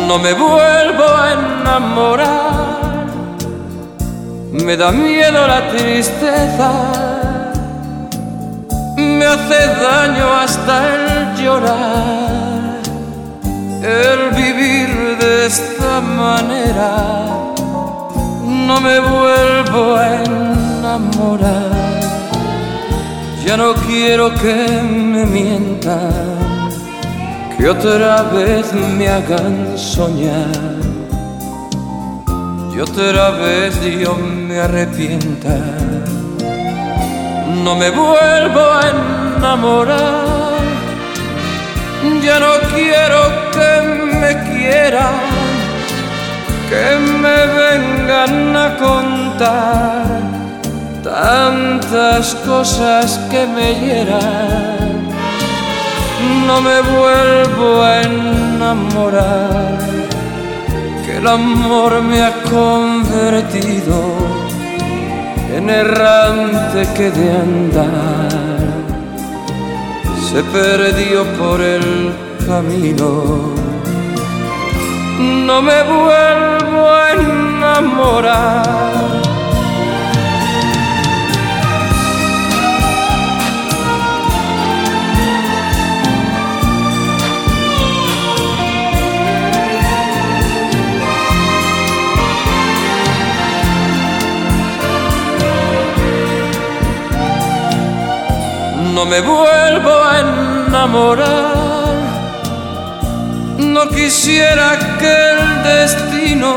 no me vuelvo a enamorar. Me da miedo la tristeza, me hace daño hasta el llorar, el vivir de esta manera. No me vuelvo a enamorar. Ya no quiero que me mientan, que otra vez me hagan soñar, y otra vez yo me arrepienta. No me vuelvo a enamorar. Ya no quiero que me quieran, que me vengan a contar tantas cosas que me hieran. No me vuelvo a enamorar, que el amor me ha convertido en errante que de andar se perdió por el camino. No me vuelvo a enamorar. No me vuelvo a enamorar. No quisiera que el destino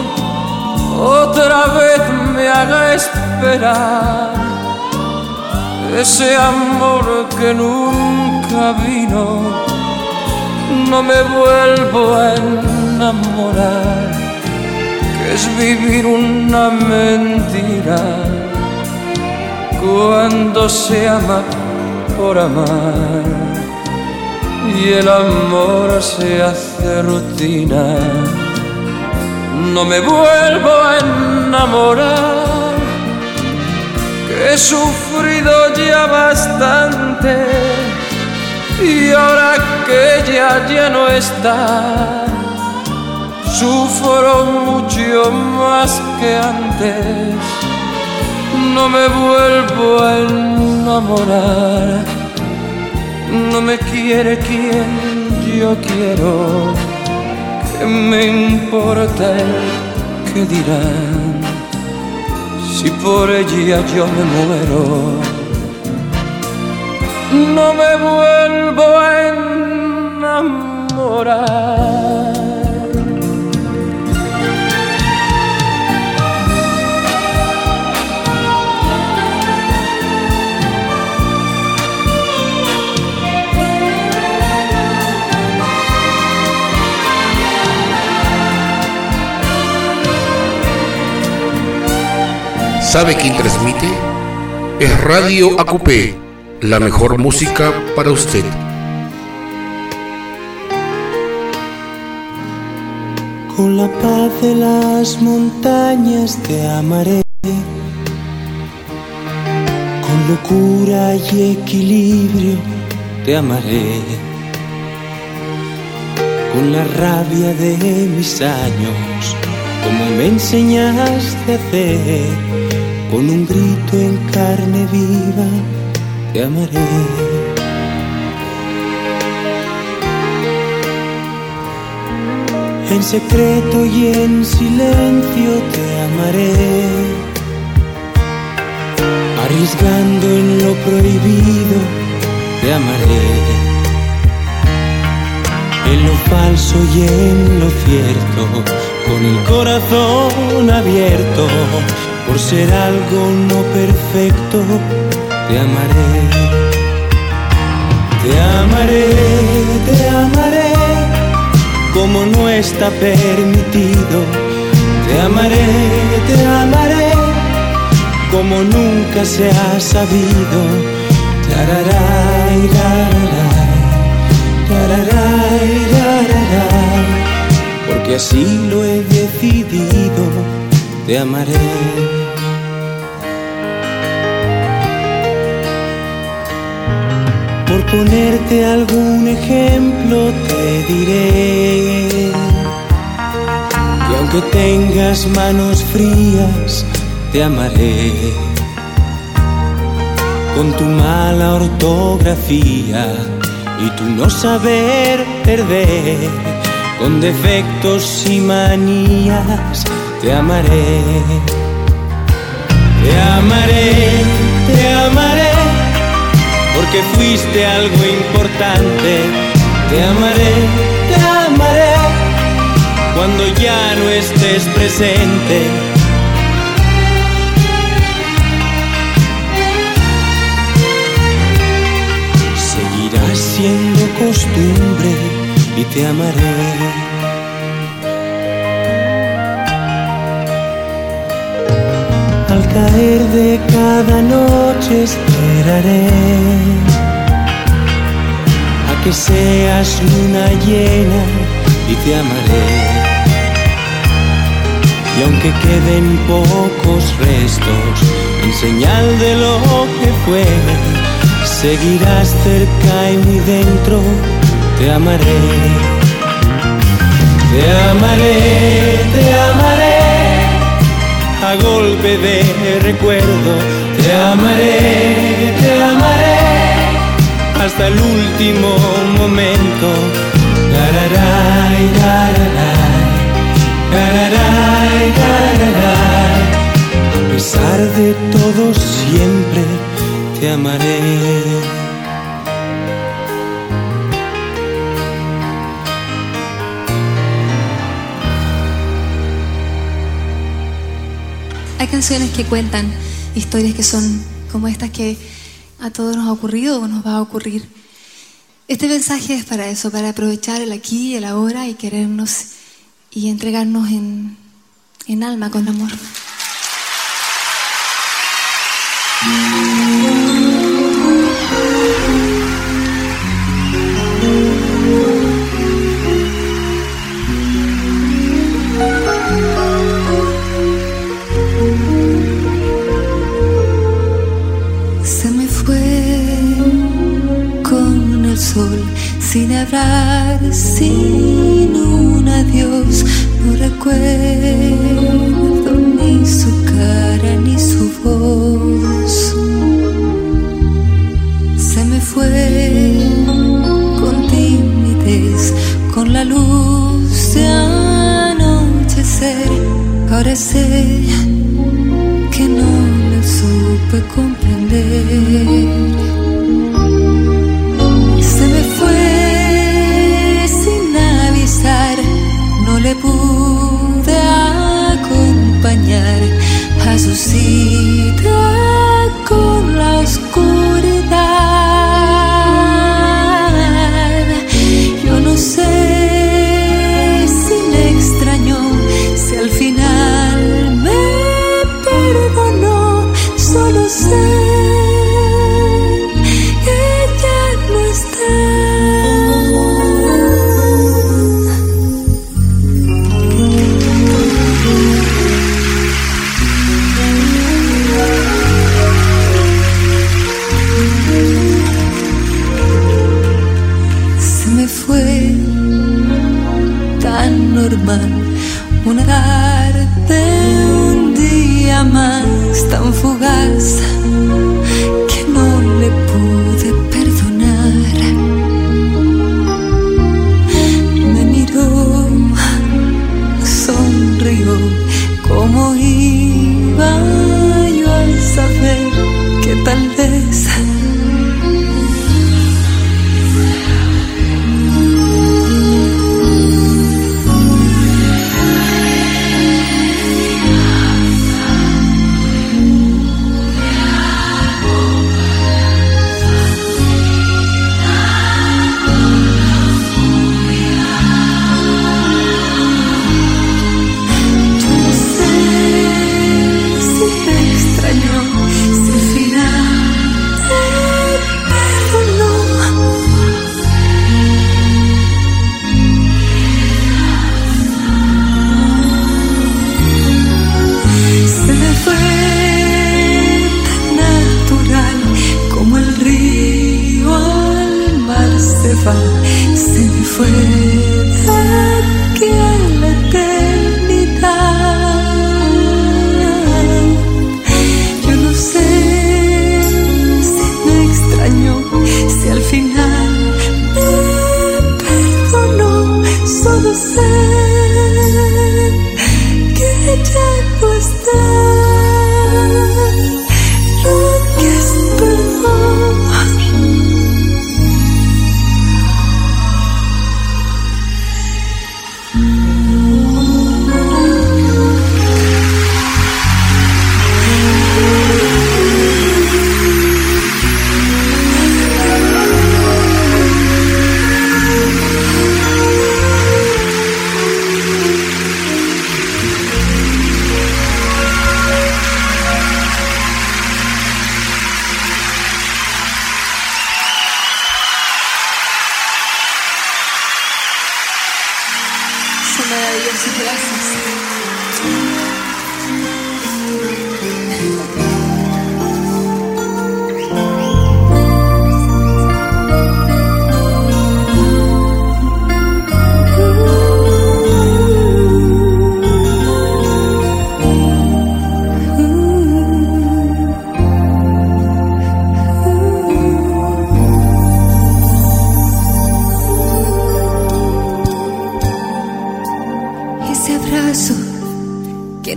otra vez me haga esperar ese amor que nunca vino. No me vuelvo a enamorar, que es vivir una mentira cuando se ama por amar y el amor se hace rutina. No me vuelvo a enamorar, que he sufrido ya bastante y ahora que ella ya no está, sufro mucho más que antes. No me vuelvo a enamorar. No me quiere quien yo quiero. ¿Qué me importa el que dirán? Si por ella yo me muero. No me vuelvo a enamorar. ¿Sabe quién transmite? Es Radio ACUPE, la mejor música para usted. Con la paz de las montañas te amaré, con locura y equilibrio te amaré, con la rabia de mis años, como me enseñaste a hacer. Con un grito en carne viva te amaré. En secreto y en silencio te amaré, arriesgando en lo prohibido te amaré, en lo falso y en lo cierto, con el corazón abierto. Por ser algo no perfecto, te amaré. Te amaré, te amaré, como no está permitido. Te amaré, como nunca se ha sabido. Tararay, tararay, tararay, tararay, porque así lo he decidido. Te amaré. Por ponerte algún ejemplo te diré aunque tengas manos frías, te amaré. Con tu mala ortografía y tu no saber perder, con defectos y manías, te amaré. Te amaré, te amaré, porque fuiste algo importante. Te amaré, cuando ya no estés presente. Seguirás siendo costumbre y te amaré. Al caer de cada noche esperaré a que seas luna llena y te amaré. Y aunque queden pocos restos en señal de lo que fue, seguirás cerca y muy dentro, te amaré. Te amaré, te amaré, a golpe de recuerdo. Te amaré, hasta el último momento. Gararay, gararay, gararay, gararay. A pesar de todo siempre te amaré. Hay canciones que cuentan historias que son como estas que a todos nos ha ocurrido o nos va a ocurrir. Este mensaje es para eso, para aprovechar el aquí y el ahora y querernos y entregarnos en alma con amor. Se me fue con el sol, sin hablar, sin un adiós. No recuerdo ni su cara ni su voz. Se me fue con timidez, con la luz de anochecer. Ahora sé que no le supe comprender. Se me fue sin avisar, no le pude acompañar a su cita con la oscuridad. Yo no sé si me extrañó, si al final me perdonó. Solo sé que ya no está. Se me fue tan normal, una tarde, un día más, tan fugaz que no le pude perdonar. Me miró, sonrió, como iba yo a saber que tal vez se me fue de aquí a la eternidad.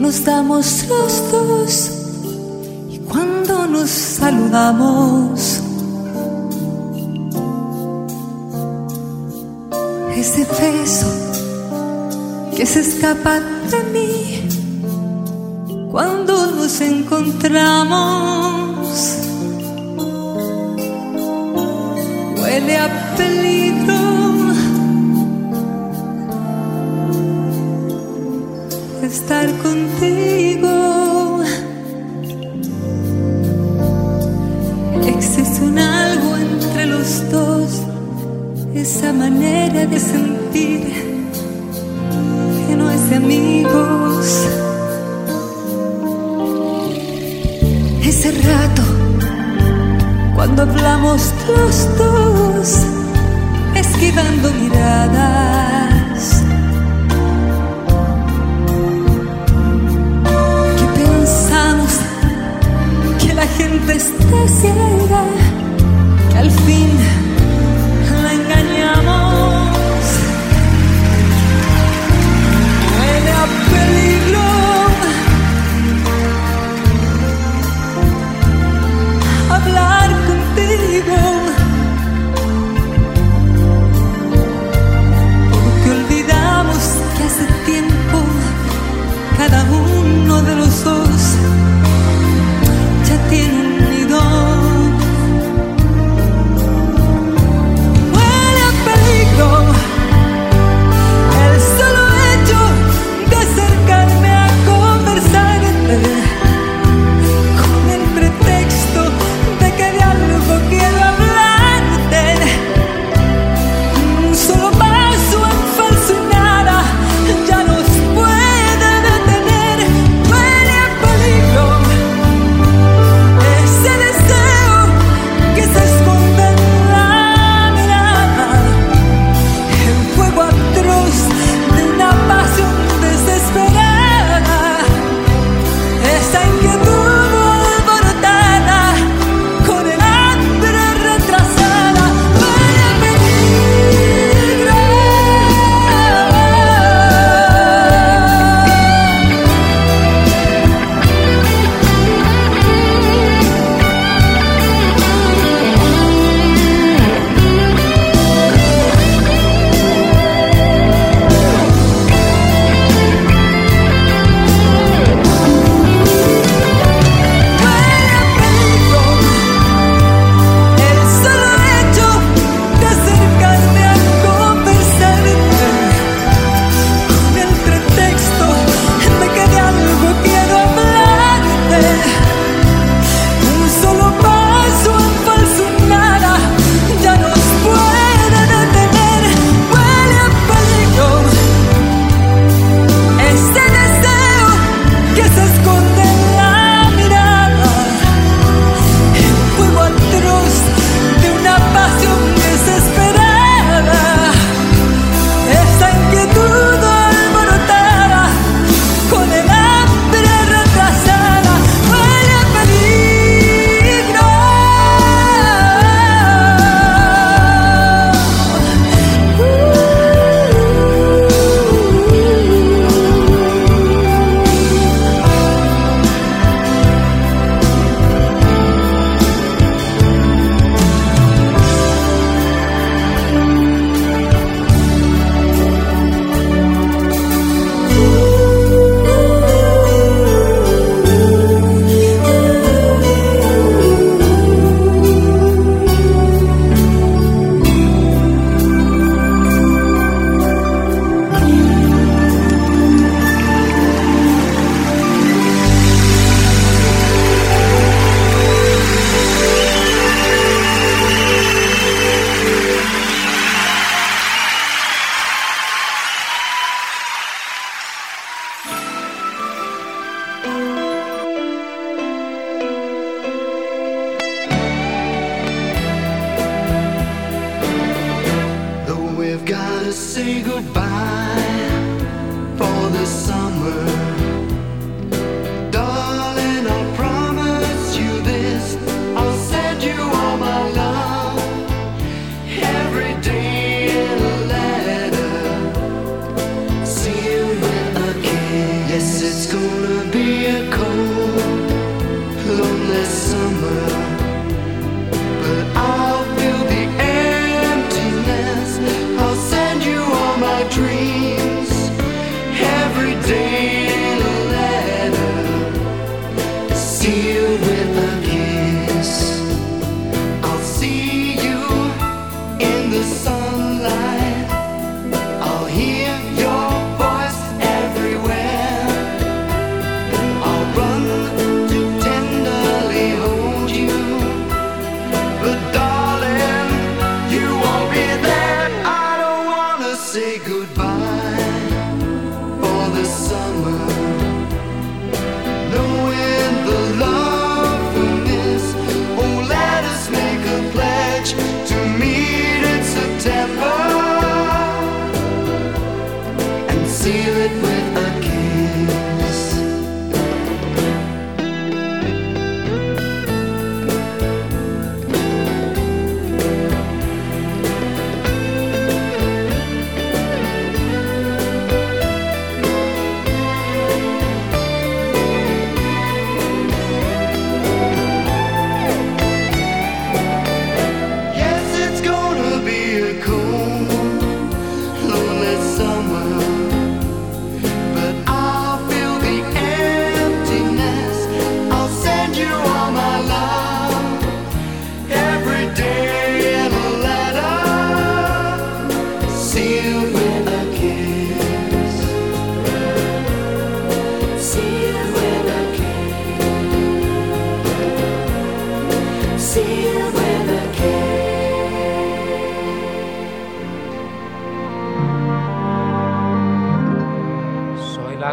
nos damos los dos y cuando nos saludamos, ese beso que se escapa de mí cuando nos encontramos, huele a peligro. Estar contigo, existe un algo entre los dos, esa manera de sentir que no es de amigos. Ese rato, cuando hablamos los dos, esquivando miradas, que pensamos que la gente está ciega, que al fin la engañamos. Huele a peligro, hablar contigo, porque olvidamos que hace tiempo cada uno de los dos ya tiene un nido. Huele a peligro el solo hecho de acercarme a conversarte, con el pretexto de que de algo quiero hablarte. Un solo paso en falso y nada ya nos puede detener. Huele a peligro ese deseo que se esconde en la mirada, el fuego atroz de una pasión desesperada, esa inquietud alborotada con el hambre retrasada. Huele a peligro. El solo hecho de acercarme a conversarte, con el pretexto de que de algo quiero hablarte. Un solo paso en falso y nada ya nos puede detener. Huele a peligro ese deseo que se esconde en la mirada, el fuego atroz de una pasión desesperada, esa inquietud alborotada con el hambre retrasada. Huele a peligro. Though we've got to say goodbye for the summer, darling, I promise you this, I'll send you all my love every day in a letter, sealed with a kiss. Yes, it's gonna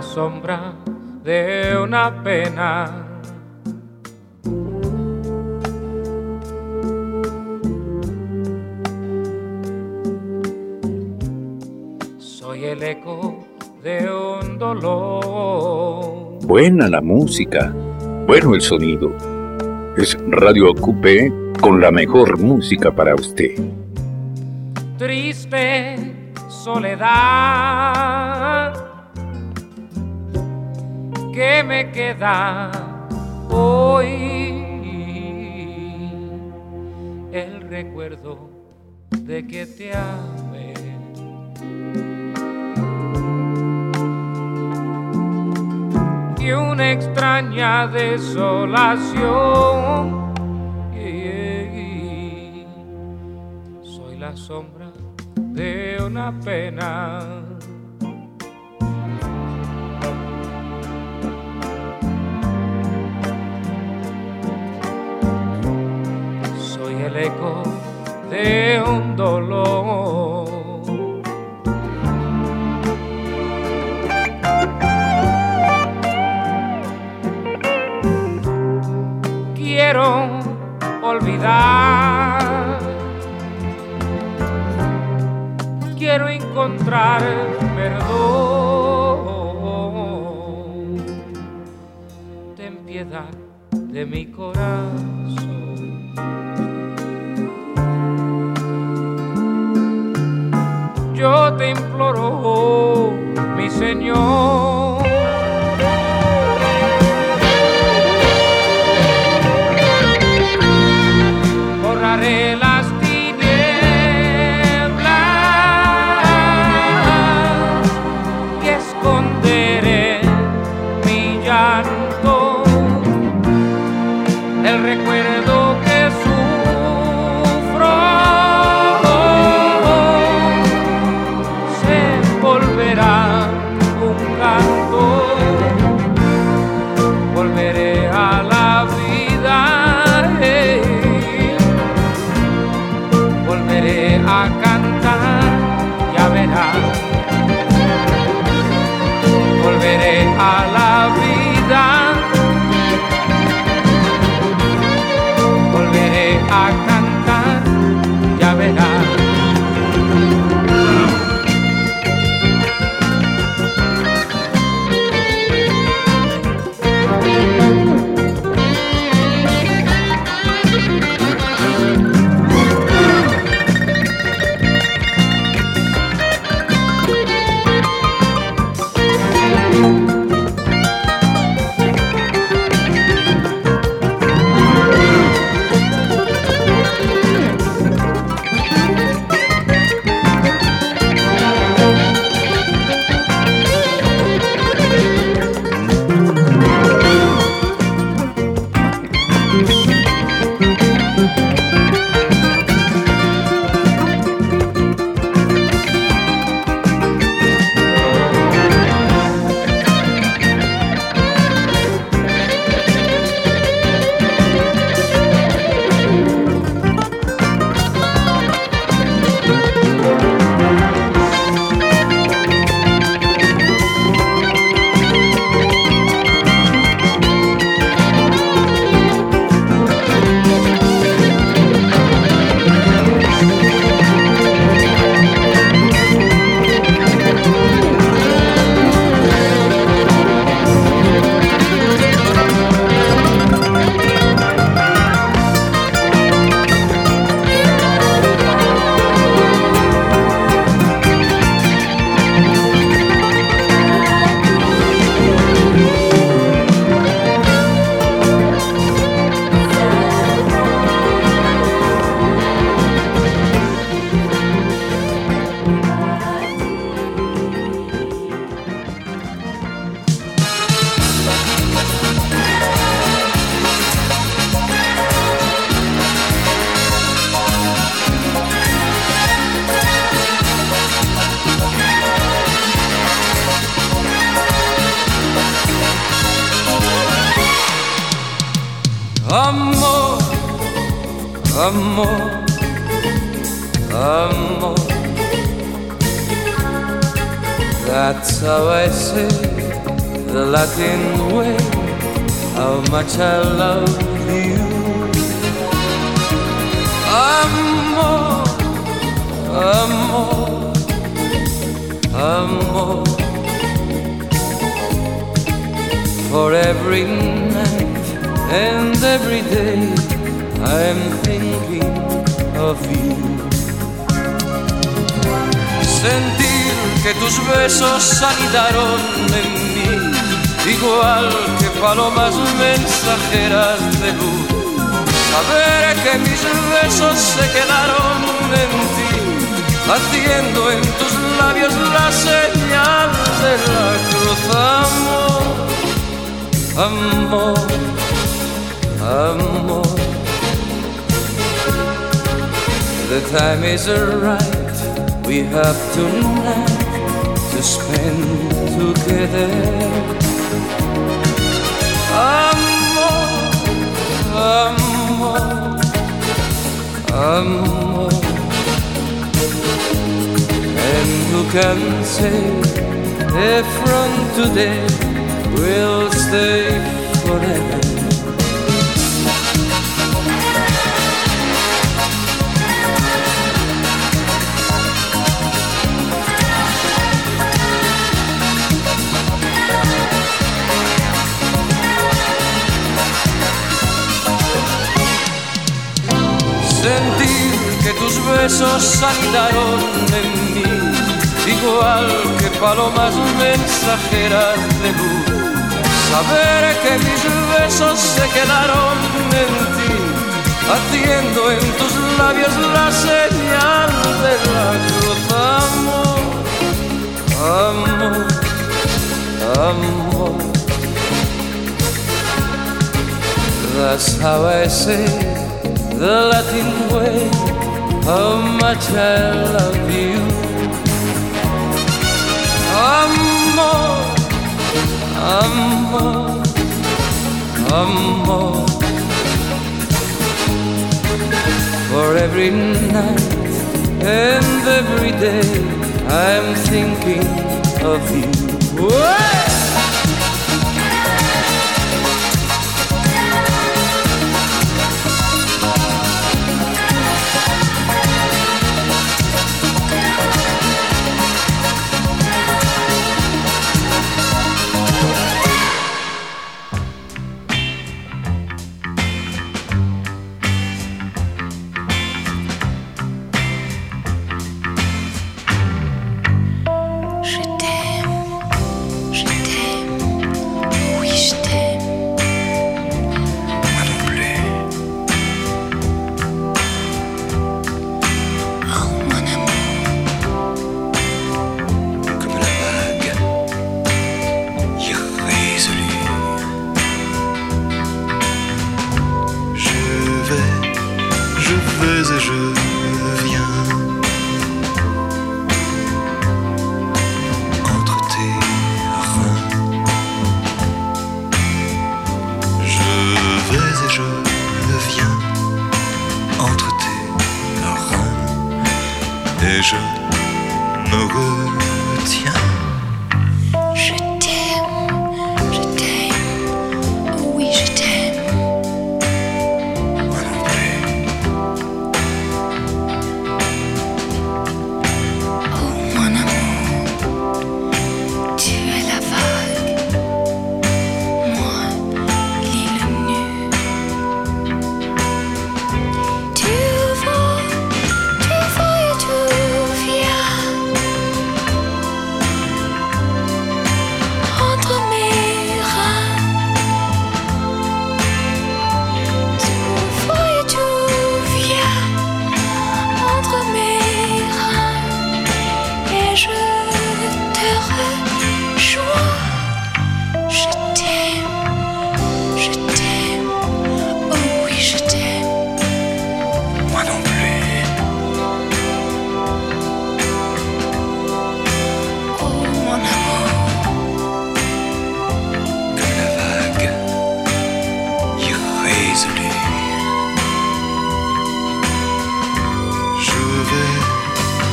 sombra de una pena. Soy el eco de un dolor. Buena la música, bueno el sonido. Es Radio Coupé con la mejor música para usted. Triste soledad que me queda hoy, el recuerdo de que te amé. Y una extraña desolación. Soy la sombra de una pena. Soy el eco de un dolor. Quiero olvidar, quiero encontrar perdón. Ten piedad de mi corazón. Yo te imploro, mi Señor. Borraré las tinieblas y esconderé mi llanto, el recuerdo que sufro se volverá un canto, volveré a la vida. Volveré a cantar, ya verás. Volveré a la vida. Volveré a cantar, ya verás. Amor, amor, amor. That's how I say the Latin way, how much I love you. Amor, amor, amor. For every night and every day I'm thinking of you. Sentir que tus besos anidaron en mí, igual que palomas mensajeras de luz. Saber que mis besos se quedaron en ti, haciendo en tus labios la señal de la cruz. Amor, amor, amor. The time is right, we have tonight to spend together. Amor, amor, amor. And who can say if from today we'll stay forever? Sentir que tus besos anidaron en mí, igual que palomas mensajeras de luz. Saber que mis besos se quedaron en ti, haciendo en tus labios la señal de la cruz. Amor, amor, amor. That's how I say the Latin way, how much I love you. Amor, amor, amor. For every night and every day I'm thinking of you. Whoa!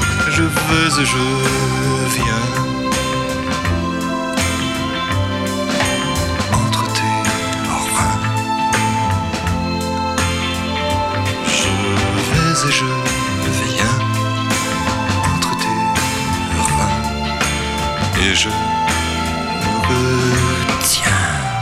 je viens et je viens entre tes reins et je me retiens.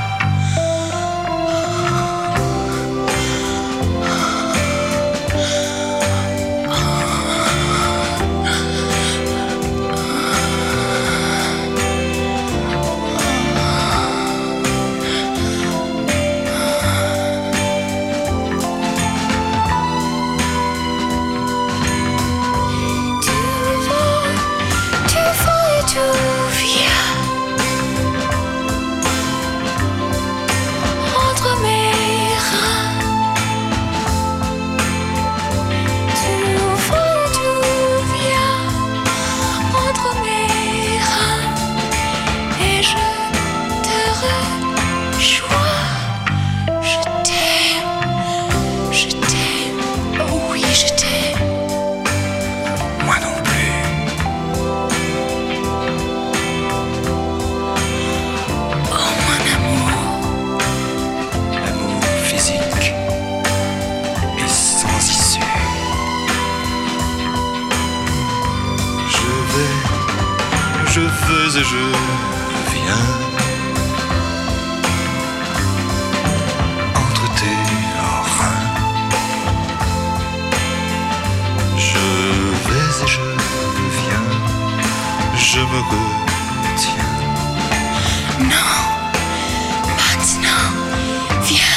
Et je viens entre tes reins. Je vais et je viens, je me retiens. Non, maintenant, viens.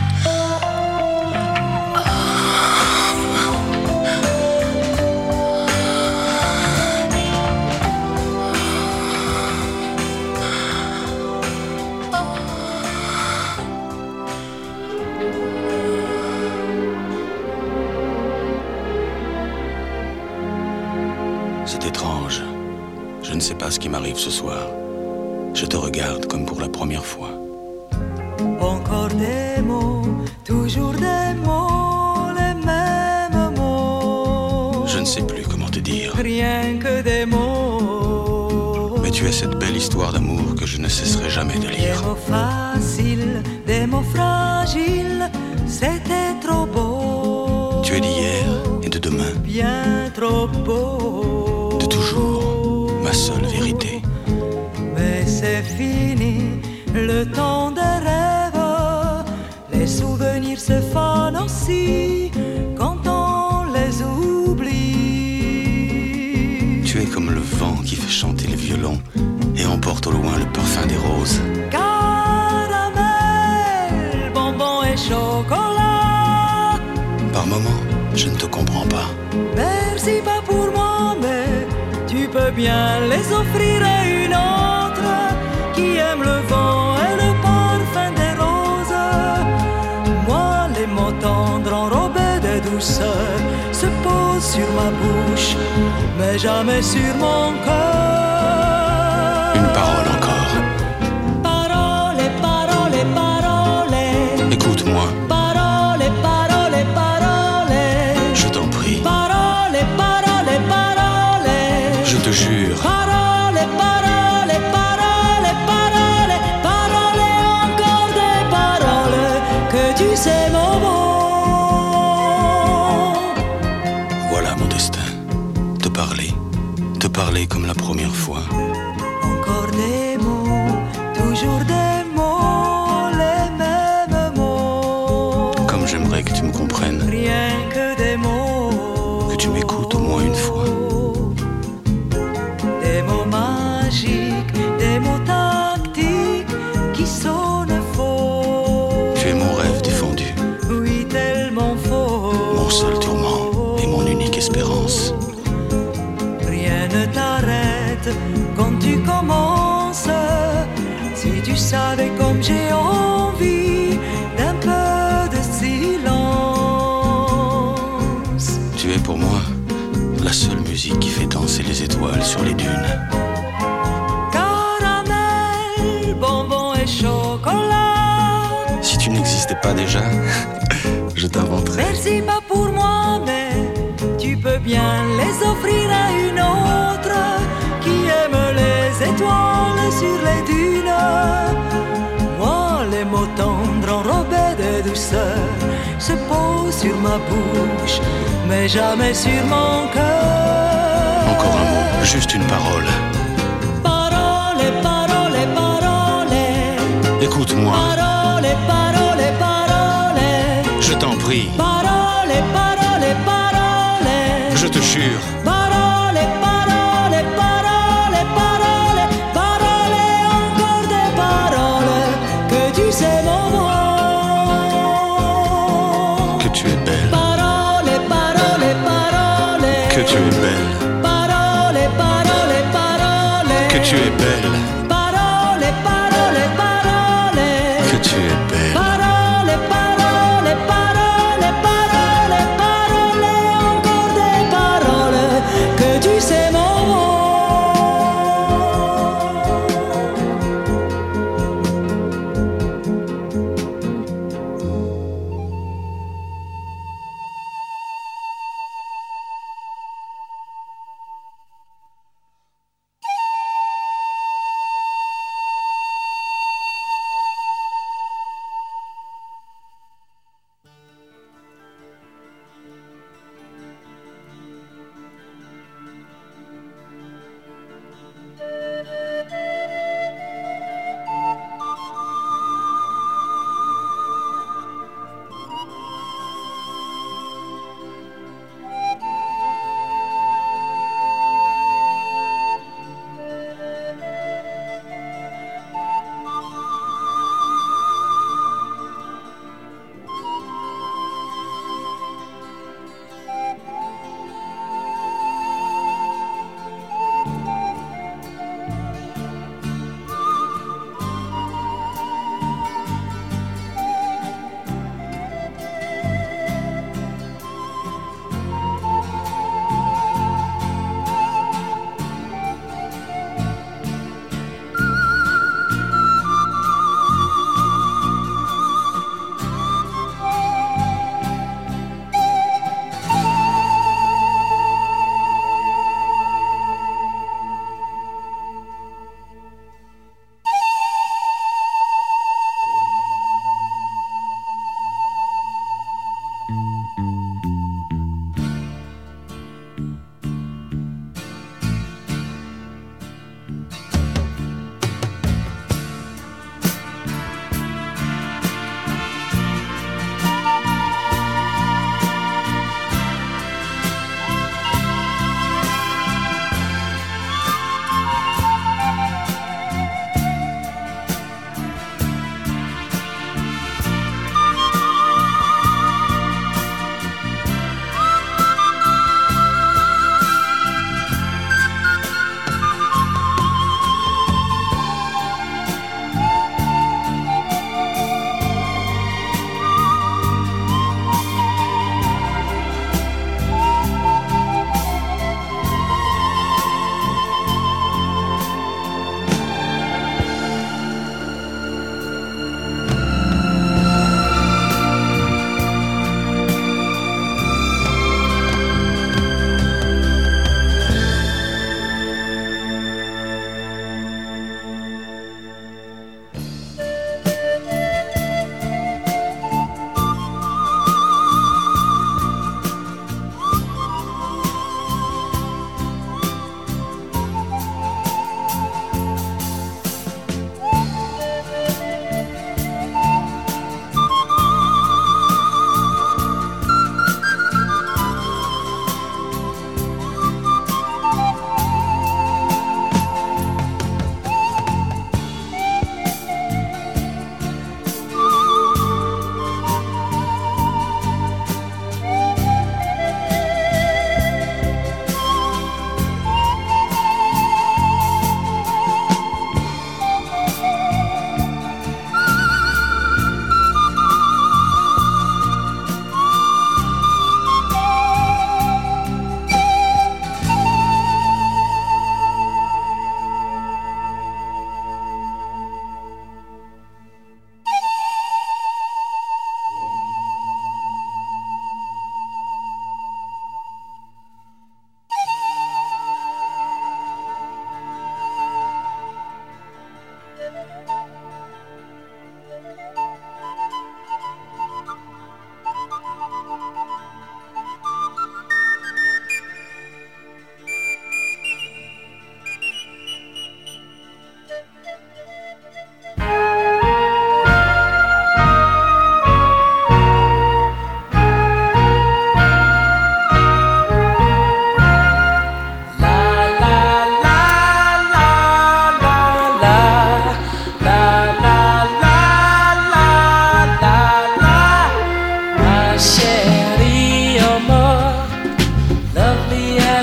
C'est étrange. Je ne sais pas ce qui m'arrive ce soir. Je te regarde comme pour la première fois. Encore des mots, toujours des mots, les mêmes mots. Je ne sais plus comment te dire. Rien que des mots. Mais tu es cette belle histoire d'amour que je ne cesserai jamais de lire. Des mots faciles, des mots fragiles, c'était trop beau. Tu es d'hier et de demain. Bien trop beau. De toujours, ma seule vérité. Mais c'est fini, le temps des rêves. Les souvenirs se fanent aussi quand on les oublie. Tu es comme le vent qui fait chanter les violons et emporte au loin le parfum des roses. Caramel, bonbon et chocolat. Par moments, je ne te comprends pas. Merci pas pour moi, mais tu peux bien les offrir à une autre qui aime le vent et le parfum des roses. Moi, les mots tendres enrobés de douceur se posent sur ma bouche, mais jamais sur mon cœur. Une parole encore. Parole, parole, parole. Écoute-moi. Parole, parole, parole. Je t'en prie. Parole, parole, parole. Je te jure. Parole, parole, parole, parole. Parole, encore des paroles que tu sais mon mot. Voilà mon destin. Te parler comme la première fois. Encore des mots, toujours des mots, les mêmes mots. Comme j'aimerais que tu me comprennes. Rien que des mots. Que tu m'écoutes au moins une fois. Des mots magiques, des mots tactiques qui sonnent faux. Tu es mon rêve défendu. Oui, tellement faux. Mon seul tourment et mon unique espérance. Rien ne t'arrête quand tu commences. Si tu savais comme j'ai envie d'un peu de silence. Tu es pour moi la seule musique qui fait danser les étoiles sur les dunes. Caramel, bonbon et chocolat. Si tu n'existais pas déjà, je t'inventerais. Merci pas pour moi, mais tu peux bien les offrir à une autre qui aime les étoiles sur les dunes. Moi, les mots tendres enrobés de douceur se pose sur ma bouche, mais jamais sur mon cœur. Encore un mot, juste une parole. Parole, parole, parole. Écoute-moi. Parole, parole, parole. Je t'en prie. Parole, parole, parole. Je te jure. Parole, parole, parole, parole. Parole, encore des paroles. Que tu sais mon mot. Que tu es belle. Parole, parole, parole. Que tu es belle. Parole, parole, parole. Que tu es belle. Parole, parole, parole. Que tu es belle. Parole, parole, parole, parole, parole, encore des paroles. Que tu sais mon mot.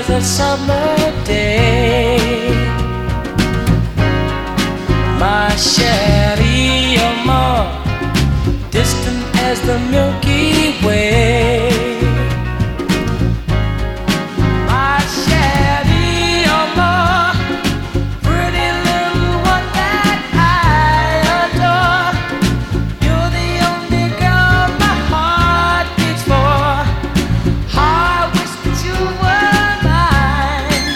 as a summer day. My chérie, you're more distant as the Milky Way. My chérie, you're more pretty little one that I adore. You're the only girl my heart beats for. I wish that you were mine.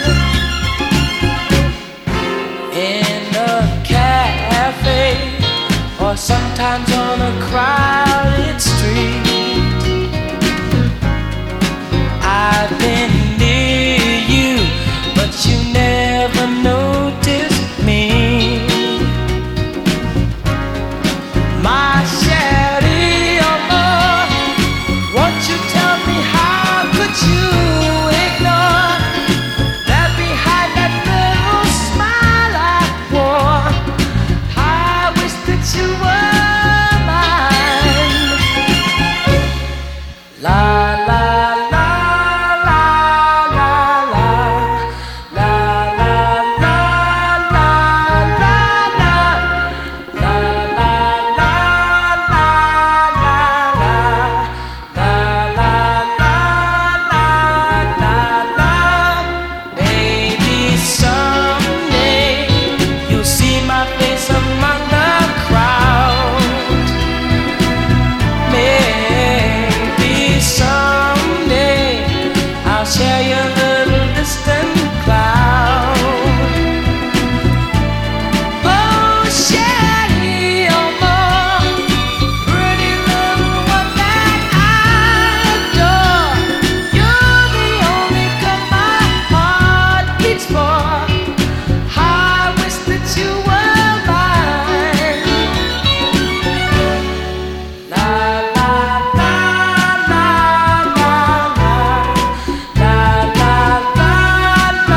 In a cafe, or sometimes on a crowded street, I've been near you, but you never noticed me. My chérie, oh, won't you tell me how could you ignore that behind that little smile I wore? I wish that you were mine. La la la la la la la la la la la Maybe someday you'll see my face among the crowd. Maybe someday I'll share your little distant cloud. Oh, chérie, oh, more pretty little one that I adore. You're the only girl my heart beats for. I wish that you were mine. La la la la la la la la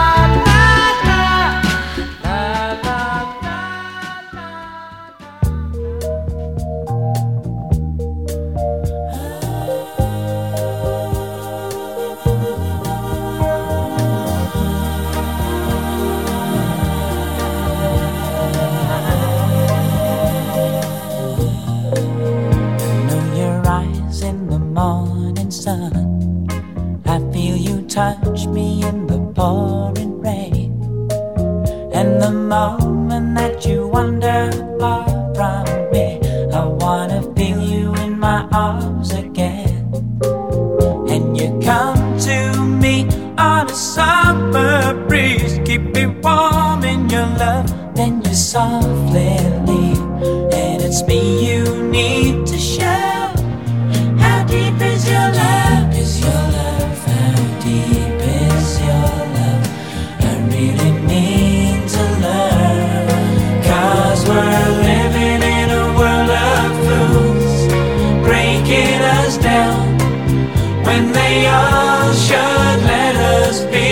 know your eyes in the morning sun. I feel you touch me in the pouring rain. And the moment that you wander far from me, I wanna feel you in my arms again. And you come to me on a summer breeze, keep me warm in your love, then you softly leave. And it's me you need to show. How deep is your love? Is your love? How deep is your love? I really need to learn. 'Cause we're living in a world of fools, breaking us down when they all should let us be.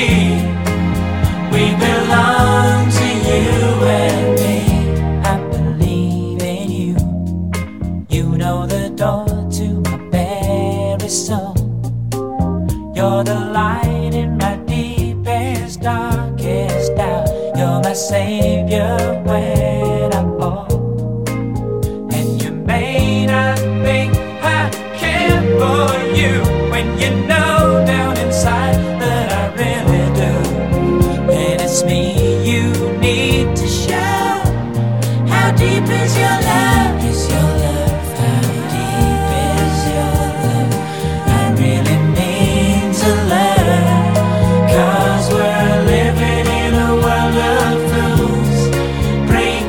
We belong to you and me. I believe in you. You know the door to my very soul. You're the light in my deepest, darkest doubt. You're my savior when I fall. And you may not think I care for you when you know down inside that I really do. And it's me you need to show. How deep is your love? Is your love? How deep is your love? I really need to learn. 'Cause we're living in a world of fools, breaking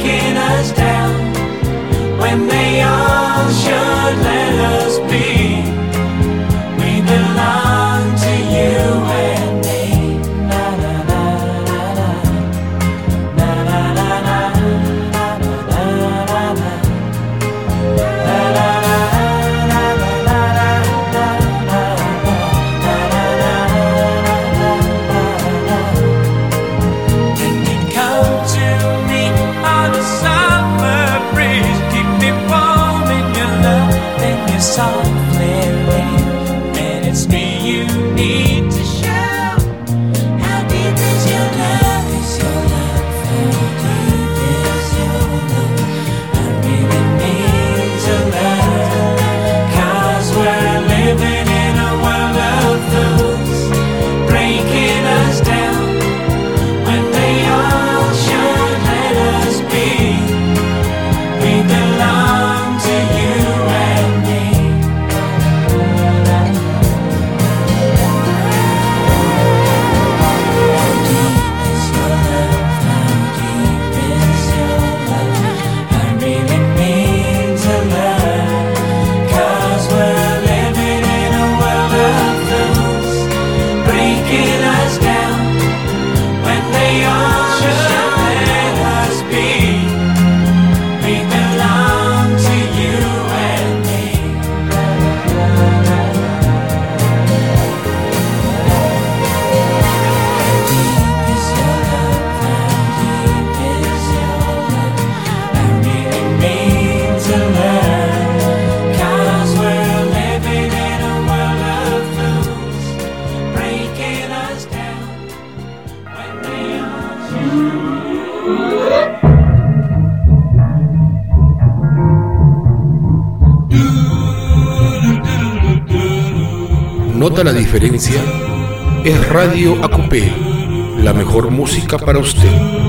¿Nota la diferencia? Es Radio AQP, la mejor música para usted.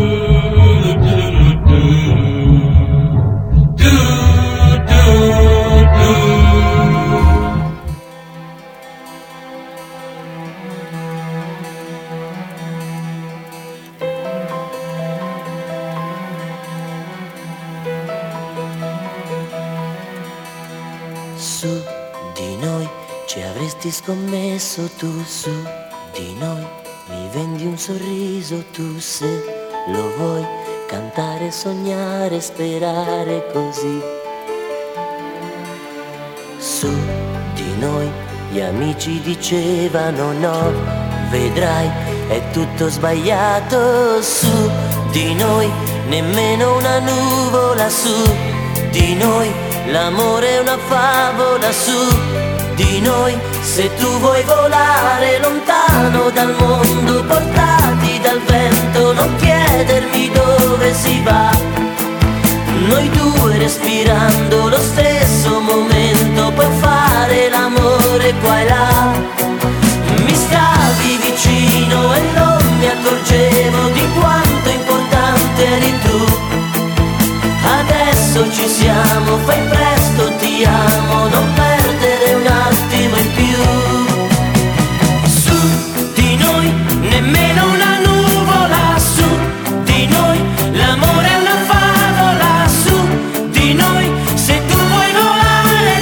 Su di noi ci avresti scommesso, tu su di noi mi vendi un sorriso, tu se lo vuoi cantare, sognare, sperare così. Su di noi gli amici dicevano no, vedrai è tutto sbagliato. Su di noi nemmeno una nuvola, su di noi l'amore è una favola, su di noi se tu vuoi volare lontano dal mondo, portati dal vento, non chiedermi dove si va. Noi due respirando lo stesso momento, puoi fare l'amore qua e là. Mi stavi vicino e non mi accorgevo di quanto importante eri tu. Adesso ci siamo, fai presto, ti amo, non perdere un attimo in più. Su di noi nemmeno una nuvola, su di noi l'amore è una favola, su di noi se tu vuoi volare.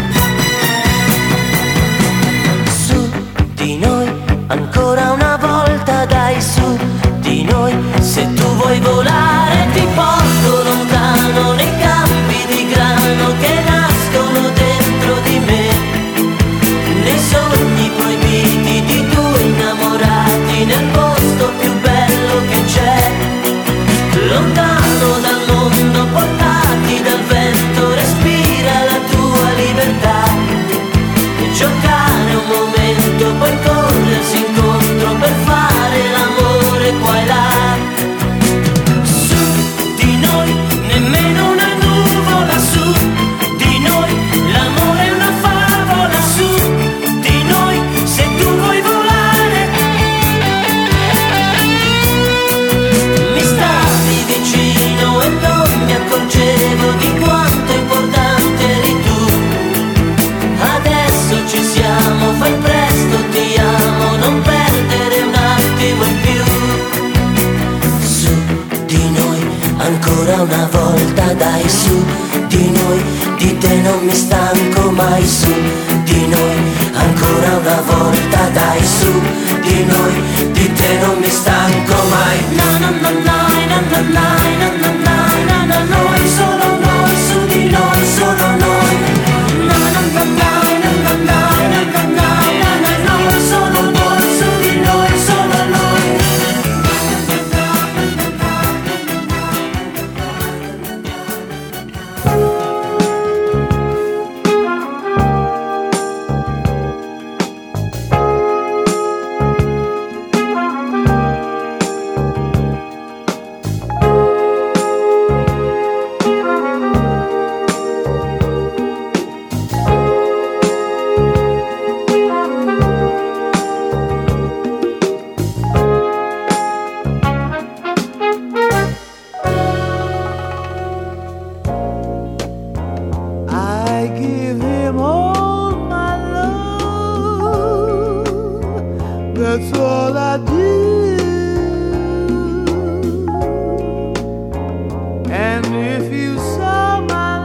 Su di noi ancora una volta, dai, su di noi se tu vuoi volare ti porto lontano nei campi di grano che nascono dentro di me, nei sogni proibiti di due innamorati, nel posto più bello che c'è, lontano dal mondo, portati dal vento, respira la tua libertà, e giocare un momento, poi corrersi incontro per fare l'amore qua e là. Nemmeno una nuvola, su di noi l'amore è una favola, su di noi se tu vuoi volare. Mi stavi vicino e non mi accorgevo di quanto importante eri tu. Adesso ci siamo, fai presto, ti amo, non perdere un attimo in più. Su di noi ancora una volta, dai, su di noi, di te non mi stanco mai, su di noi, ancora una volta, dai, su di noi, di te non mi stanco mai. Na na na na na na na na na na na, noi solo noi, su di noi, solo noi. Na na na na na na na na na na, noi solo noi, su di noi, solo noi. I give him all my love, that's all I do. And if you saw my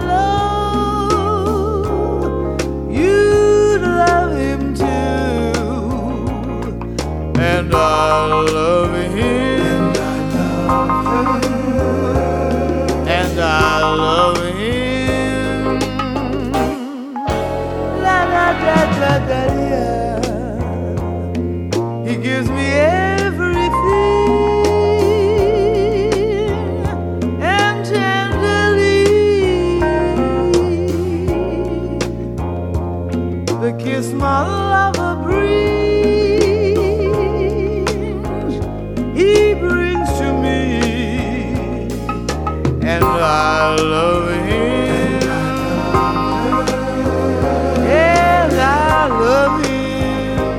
love, you'd love him too. And I love him, and I love him. He gives me everything, and tenderly the kiss my lover brings, he brings to me, and I love him. And I love him.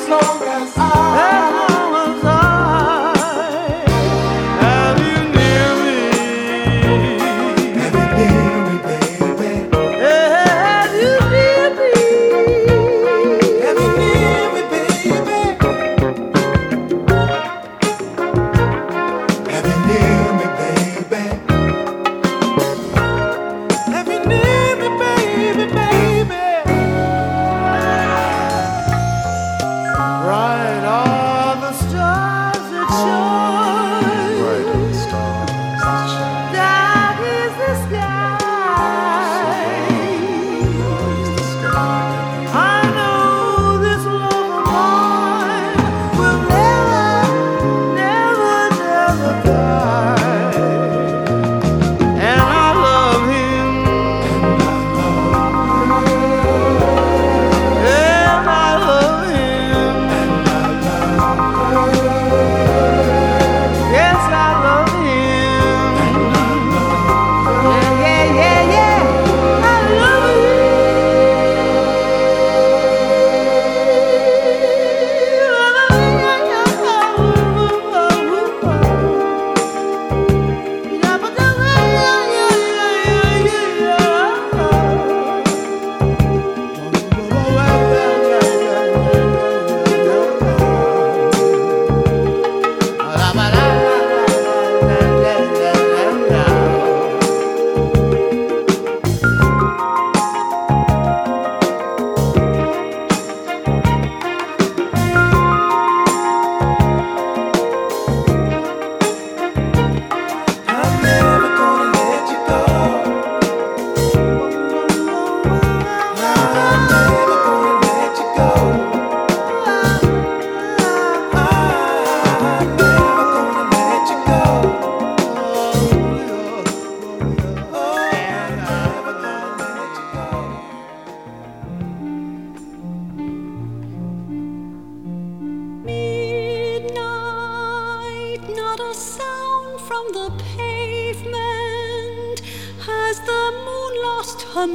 her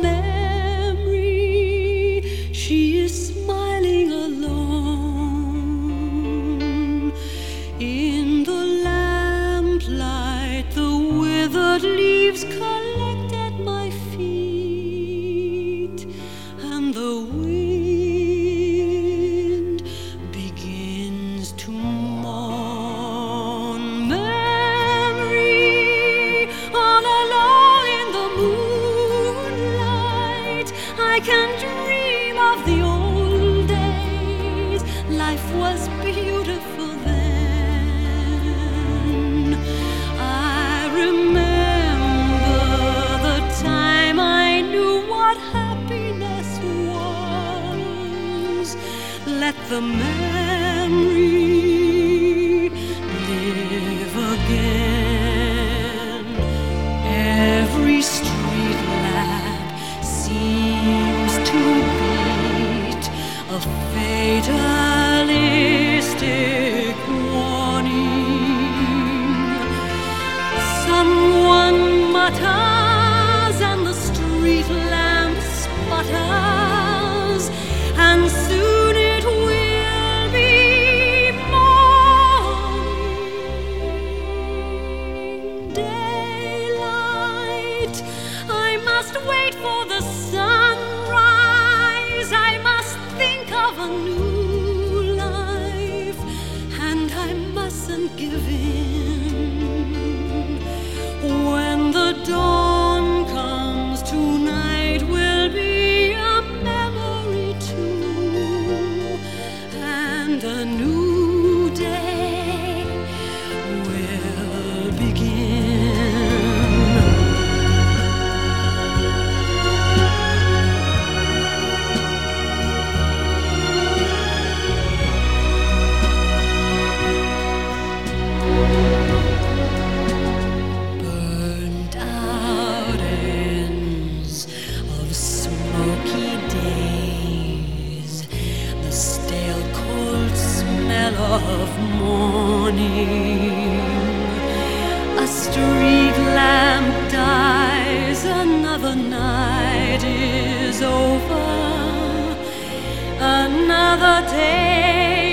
memory, she is smiling alone. In the lamplight, the withered leaves collect at my feet, and the wind begins to mourn. Memory, all alone in the moonlight, I can dream of the old days. Life was beautiful then. I remember the time I knew what happiness was. Let the memory live again. Every street lamp seems to beat a fatalistic warning. Someone mutters and the street lamp sputters, and soon it will be morning. Daylight, I must wait for the sunrise. I must think of a new life, and I mustn't give in. When the dawn comes, tonight will be a memory too, and a new day will begin. Burnt out ends of smoky days, the stale cold smell of morning. A street lamp dies, another night is over, another day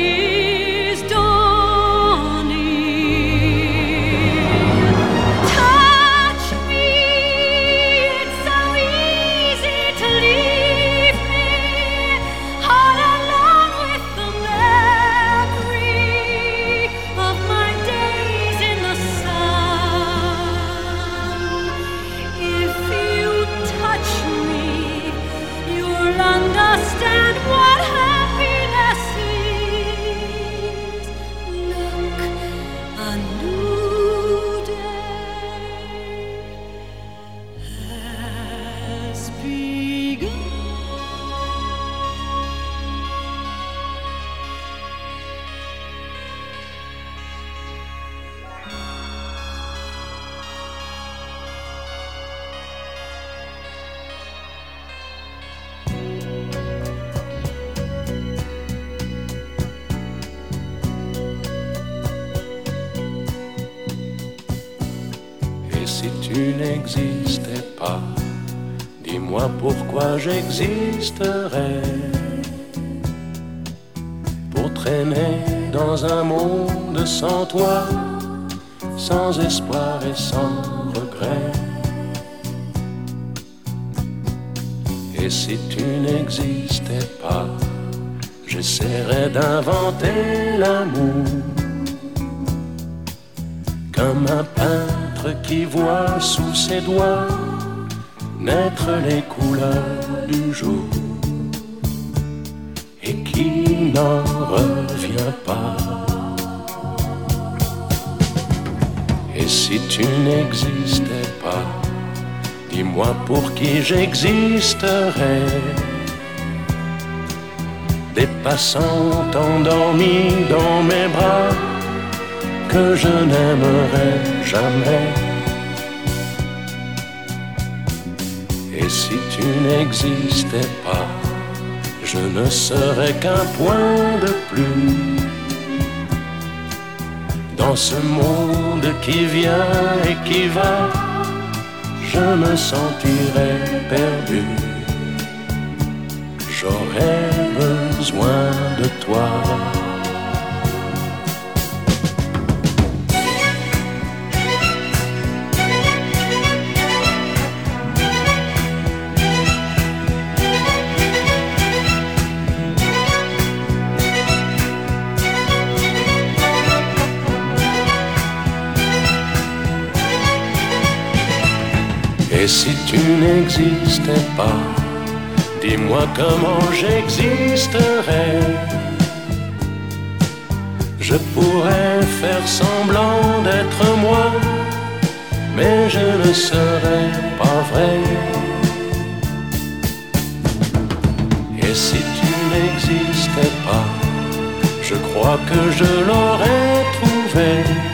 si tu n'existais pas, dis-moi pourquoi j'existerais. Pour traîner dans un monde sans toi, sans espoir et sans regret. Et si tu n'existais pas, j'essaierais d'inventer l'amour, comme un peintre qui voit sous ses doigts naître les couleurs du jour et qui n'en revient pas. Et si tu n'existais pas, dis-moi pour qui j'existerais. Des passants endormis dans mes bras que je n'aimerais jamais. Et si tu n'existais pas, je ne serais qu'un point de plus dans ce monde qui vient et qui va. Je me sentirais perdu. J'aurais besoin de toi. Et si tu n'existais pas, dis-moi comment j'existerais. Je pourrais faire semblant d'être moi, mais je ne serais pas vrai. Et si tu n'existais pas, je crois que je l'aurais trouvé.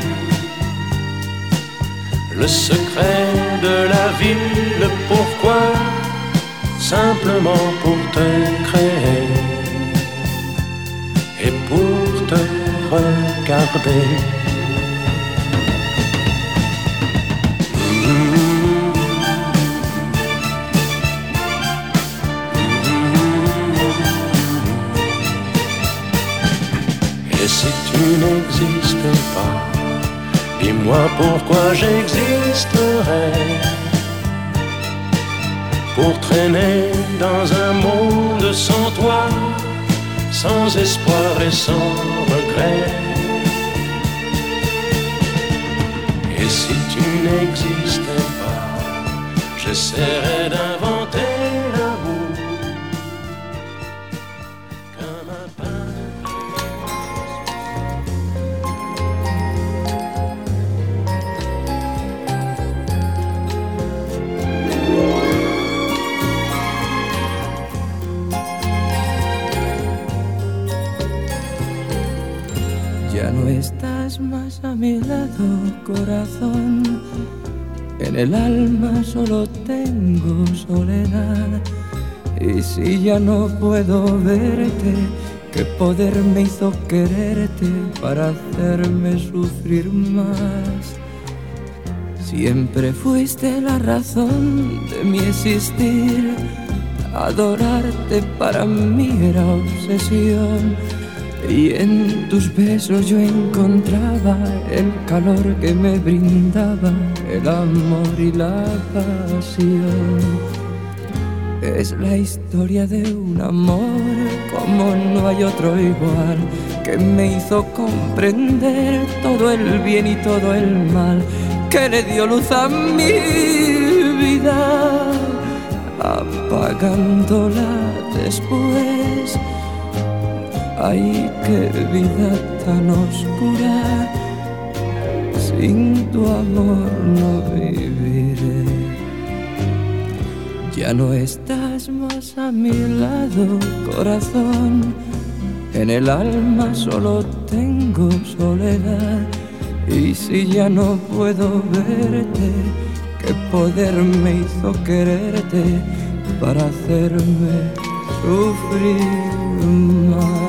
Le secret de la vie, le pourquoi, simplement pour te créer et pour te regarder. Et si tu n'existais pas, dis-moi pourquoi j'existerais. Pour traîner dans un monde sans toi, sans espoir et sans regret. Et si tu n'existais pas, j'essaierais d'inventer l'amour, comme un Ya no estás más a mi lado, corazón. En el alma solo tengo soledad. Y si ya no puedo verte, ¿qué poder me hizo quererte para hacerme sufrir más? Siempre fuiste la razón de mi existir. Adorarte para mí era obsesión. Y en tus besos yo encontraba el calor que me brindaba el amor y la pasión. Es la historia de un amor como no hay otro igual, que me hizo comprender todo el bien y todo el mal, que le dio luz a mi vida, apagándola después. Ay, qué vida tan oscura, sin tu amor no viviré. Ya no estás más a mi lado, corazón. En el alma solo tengo soledad. Y si ya no puedo verte, ¿qué poder me hizo quererte para hacerme sufrir más?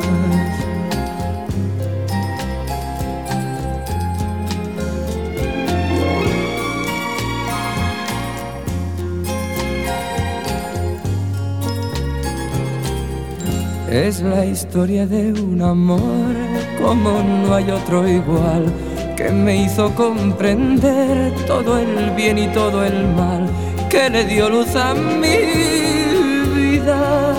Es la historia de un amor como no hay otro igual, que me hizo comprender todo el bien y todo el mal, que le dio luz a mi vida,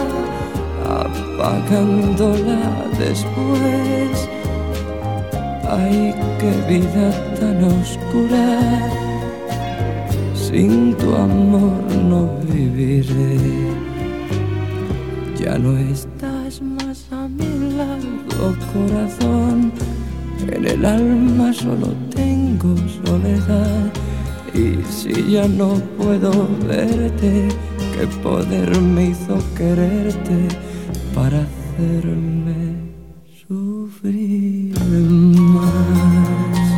apagándola después. Ay, qué vida tan oscura, sin tu amor no viviré. Ya no estás más a mi lado, corazón. En el alma solo tengo soledad. Y si ya no puedo verte, qué poder me hizo quererte para hacerme sufrir más.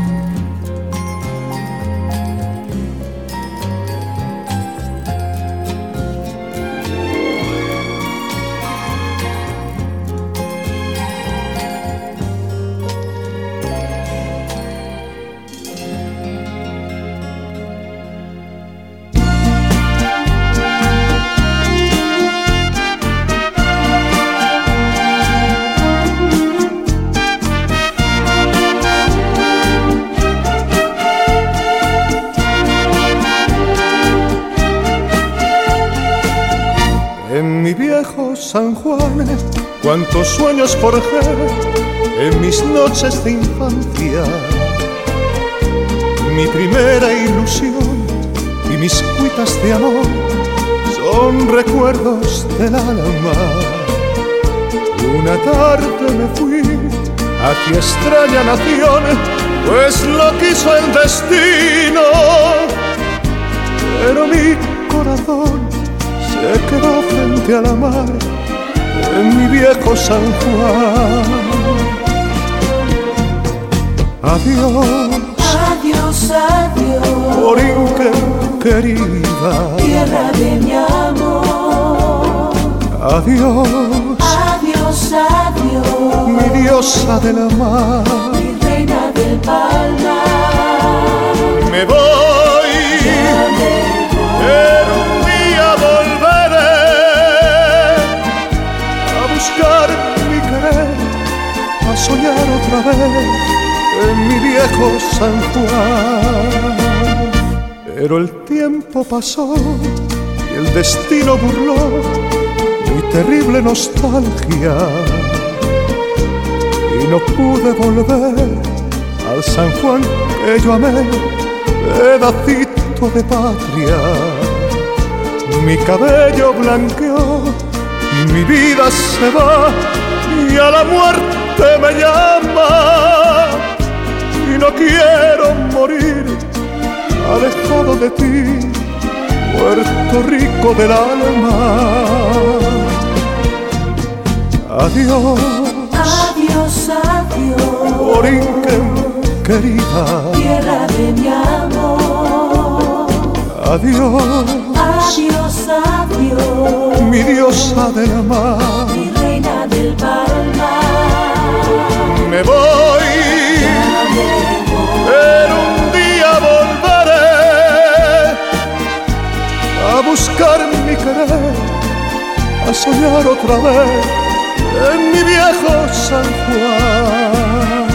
En mi viejo San Juan, cuántos sueños forjé en mis noches de infancia. Mi primera ilusión y mis cuitas de amor son recuerdos del alma. Una tarde me fui hacia extraña nación, pues lo quiso el destino. Pero mi corazón se quedó frente a la mar en mi viejo San Juan. Adiós, adiós, adiós, Borinquen querida, tierra de mi amor. Adiós, adiós, adiós, mi diosa de la mar, mi reina del palmar. Me voy, pero un día volveré a buscar mi querer, a soñar otra vez en mi viejo San Juan. Pero el tiempo pasó y el destino burló mi terrible nostalgia, y no pude volver al San Juan que yo amé, pedacito de patria. Mi cabello blanqueó y mi vida se va, y a la muerte me llama, y no quiero morir alejado de ti, Puerto Rico del alma. Adiós, adiós, adiós, Borinquen querida, tierra de mi amor. Adiós, adiós, adiós, mi diosa de la mar, mi reina del palmar. Me voy, pero un día volveré a buscar mi querer, a soñar otra vez en mi viejo San Juan.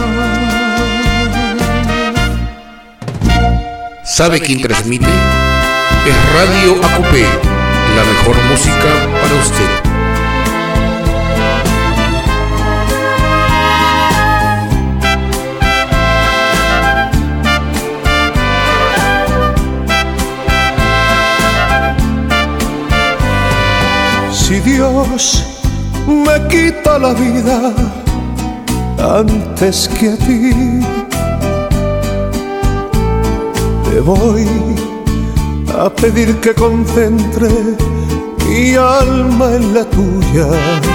¿Sabe quién transmite? Es Radio ACUPE, la mejor música para usted. Si Dios me quita la vida antes que a ti, te voy a pedir que concentre mi alma en la tuya,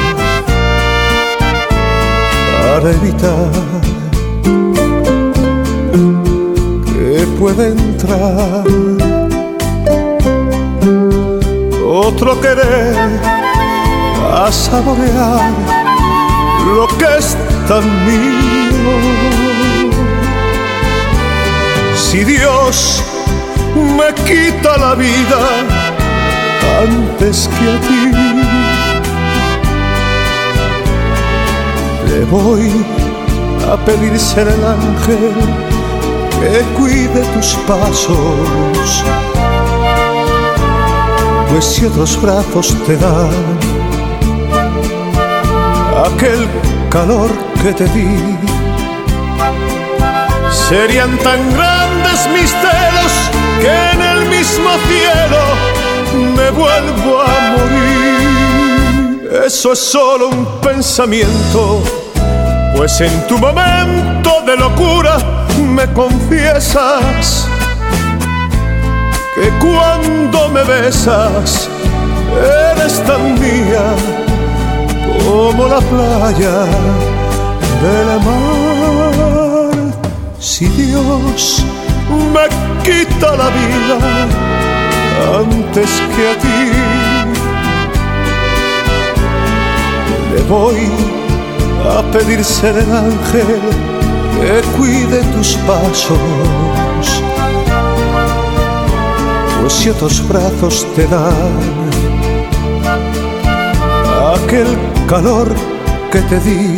para evitar que pueda entrar otro querer a saborear lo que es tan mío. Si Dios me quita la vida antes que a ti, Le voy a pedir ser el ángel que cuide tus pasos, pues si otros brazos te dan aquel calor que te di, serían tan grandes mis celos que en el mismo cielo me vuelvo a morir. Eso es solo un pensamiento, pues en tu momento de locura me confiesas que cuando me besas eres tan mía como la playa del mar. Si Dios me quita la vida antes que a ti, le voy a pedir ser el ángel que cuide tus pasos, pues si otros brazos te dan aquel calor que te di,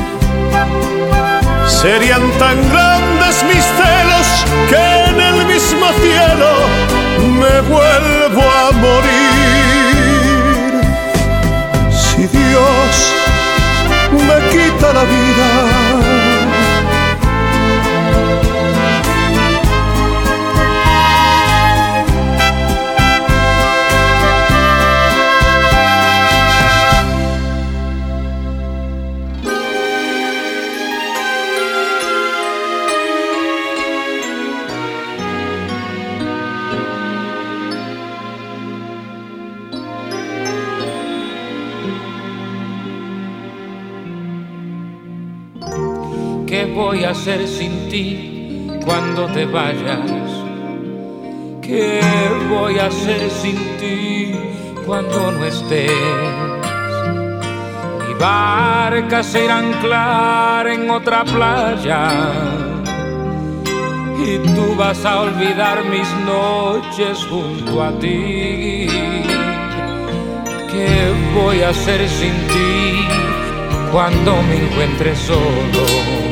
serían tan grandes mis celos que en el mismo cielo me vuelvo a morir. Si Dios me quita la vida, ¿qué voy a hacer sin ti cuando te vayas? ¿Qué voy a hacer sin ti cuando no estés? Mi barca se irá a anclar en otra playa y tú vas a olvidar mis noches junto a ti. ¿Qué voy a hacer sin ti cuando me encuentre solo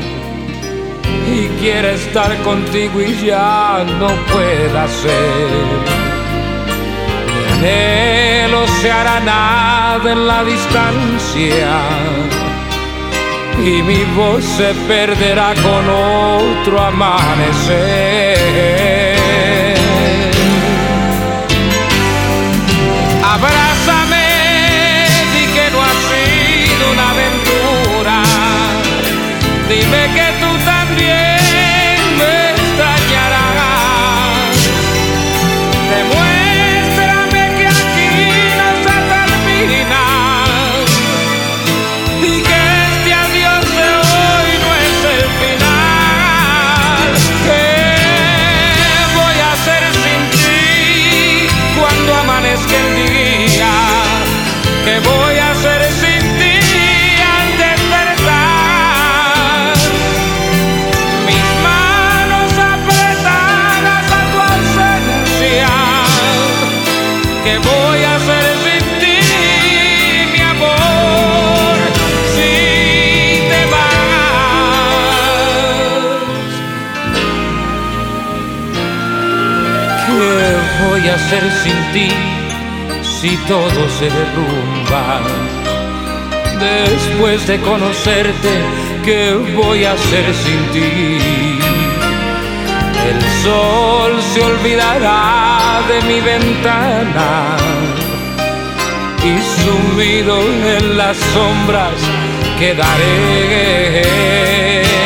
y quiera estar contigo y ya no pueda ser? Mi anhelo se hará nada en la distancia y mi voz se perderá con otro amanecer. Abrázame, di que no ha sido una aventura, dime que tú también me extrañarás. Demuéstrame que aquí no se termina y que este adiós de hoy no es el final. ¿Qué voy a hacer sin ti cuando amanezca el día? ¿Qué voy a hacer sin ti al despertar? Mis manos apretadas a tu ausencia. ¿Qué voy a hacer sin ti, mi amor, si te vas? ¿Qué voy a hacer sin ti si todo se derrumba? Después de conocerte, ¿qué voy a hacer sin ti? El sol se olvidará de mi ventana y sumido en las sombras quedaré.